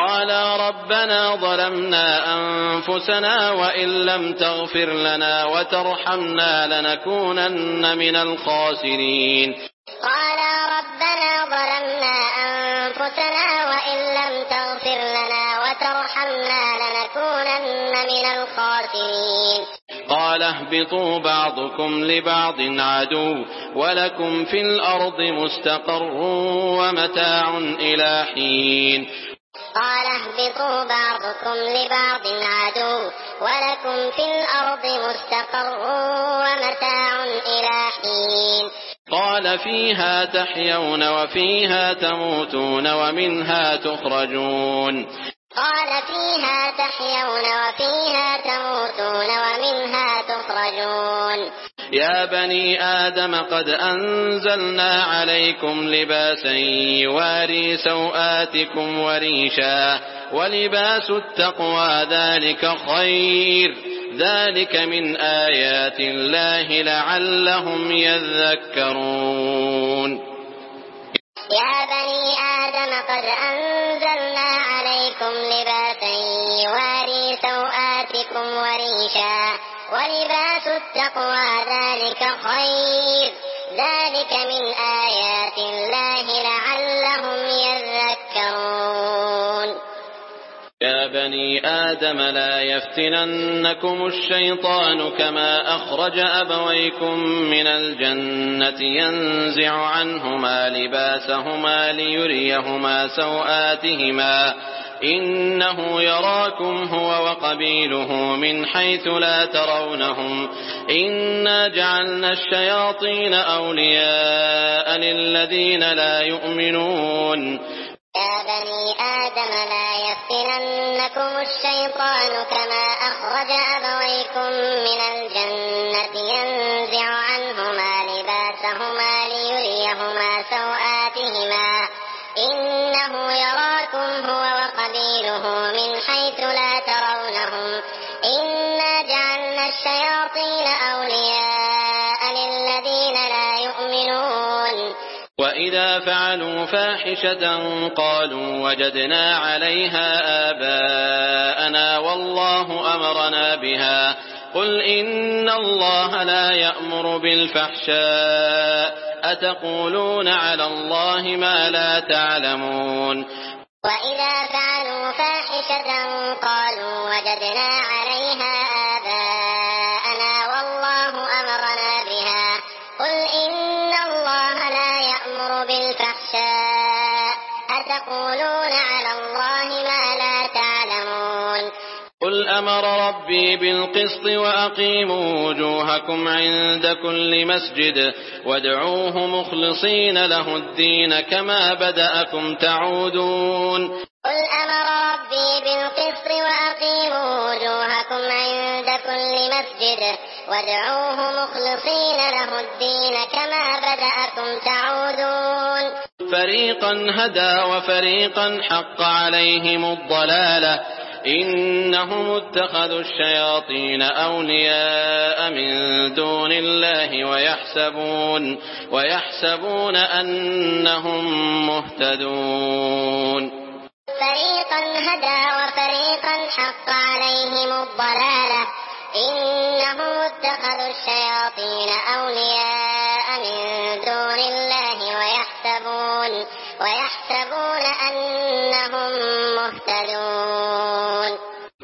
قالا ربنا ظلمنا أنفسنا وإن لم تغفر لنا وترحمنا لنكونن من الخاسرين. قالا ربنا ظلمنا أنفسنا وإن لم تغفر لنا وترحمنا لنكونن من الخاسرين. قال اهبطوا بعضكم لبعض عدو ولكم في الأرض مستقر ومتاع إلى حين. قال اهبطوا بعضكم لبعض عدو ولكم في الأرض مستقر ومتاع إلى حين. قال فيها تحيون وفيها تموتون ومنها تخرجون. قال فيها تحيون وفيها تموتون ومنها تخرجون. يا بني آدم قد أنزلنا عليكم لباسا يواري سوآتكم وريشا ولباس التقوى ذلك خير ذلك من آيات الله لعلهم يذكرون. يا بني آدم قد أنزلنا عليكم لباسا يواري سوآتكم وريشا ولباس التقوى ذلك خير ذلك من آيات الله لعلهم يذكرون. يا بني آدم لا يفتننكم الشيطان كما أخرج أبويكم من الجنة ينزع عنهما لباسهما ليريهما سوآتهما إنه يراكم هو وقبيله من حيث لا ترونهم إنا جعلنا الشياطين أولياء للذين لا يؤمنون. يا بني آدم لا يفتننكم الشيطان كما أخرج أبويكم من الجنة ينزع عنهما لباسهما ليريهما سوآتهما إنه يراكم هو وقبيله من حيث لا ترونهم إنا جعلنا الشياطين أولياء للذين لا يؤمنون. وإذا فعلوا فاحشة قالوا وجدنا عليها آباءنا والله أمرنا بها قل إن الله لا يأمر بالفحشاء أتقولون على الله ما لا تعلمون. وإذا فعلوا فاحشة قالوا وجدنا عليها آباءنا والله أمرنا بها قل إن الله لا يأمر بالفحشاء أتقولون على الله ما لا تعلمون. قل أمر ربي بالقسط وأقيموا وجوهكم عند كل مسجد وادعوه مخلصين له الدين كما بدأكم تعودون. قل أمر ربي بالقسط وأقيموا وجوهكم عند كل مسجد وادعوه مخلصين له الدين كما بدأكم تعودون. فريقا هدى وفريقا حق عليهم الضلالة إنهم اتخذوا الشياطين أولياء من دون الله ويحسبون أنهم مهتدون. فريقا هدى وفريقا حق عليهم الضلالة إنهم اتخذوا الشياطين أولياء من دون الله ويحسبون أنهم مهتدون.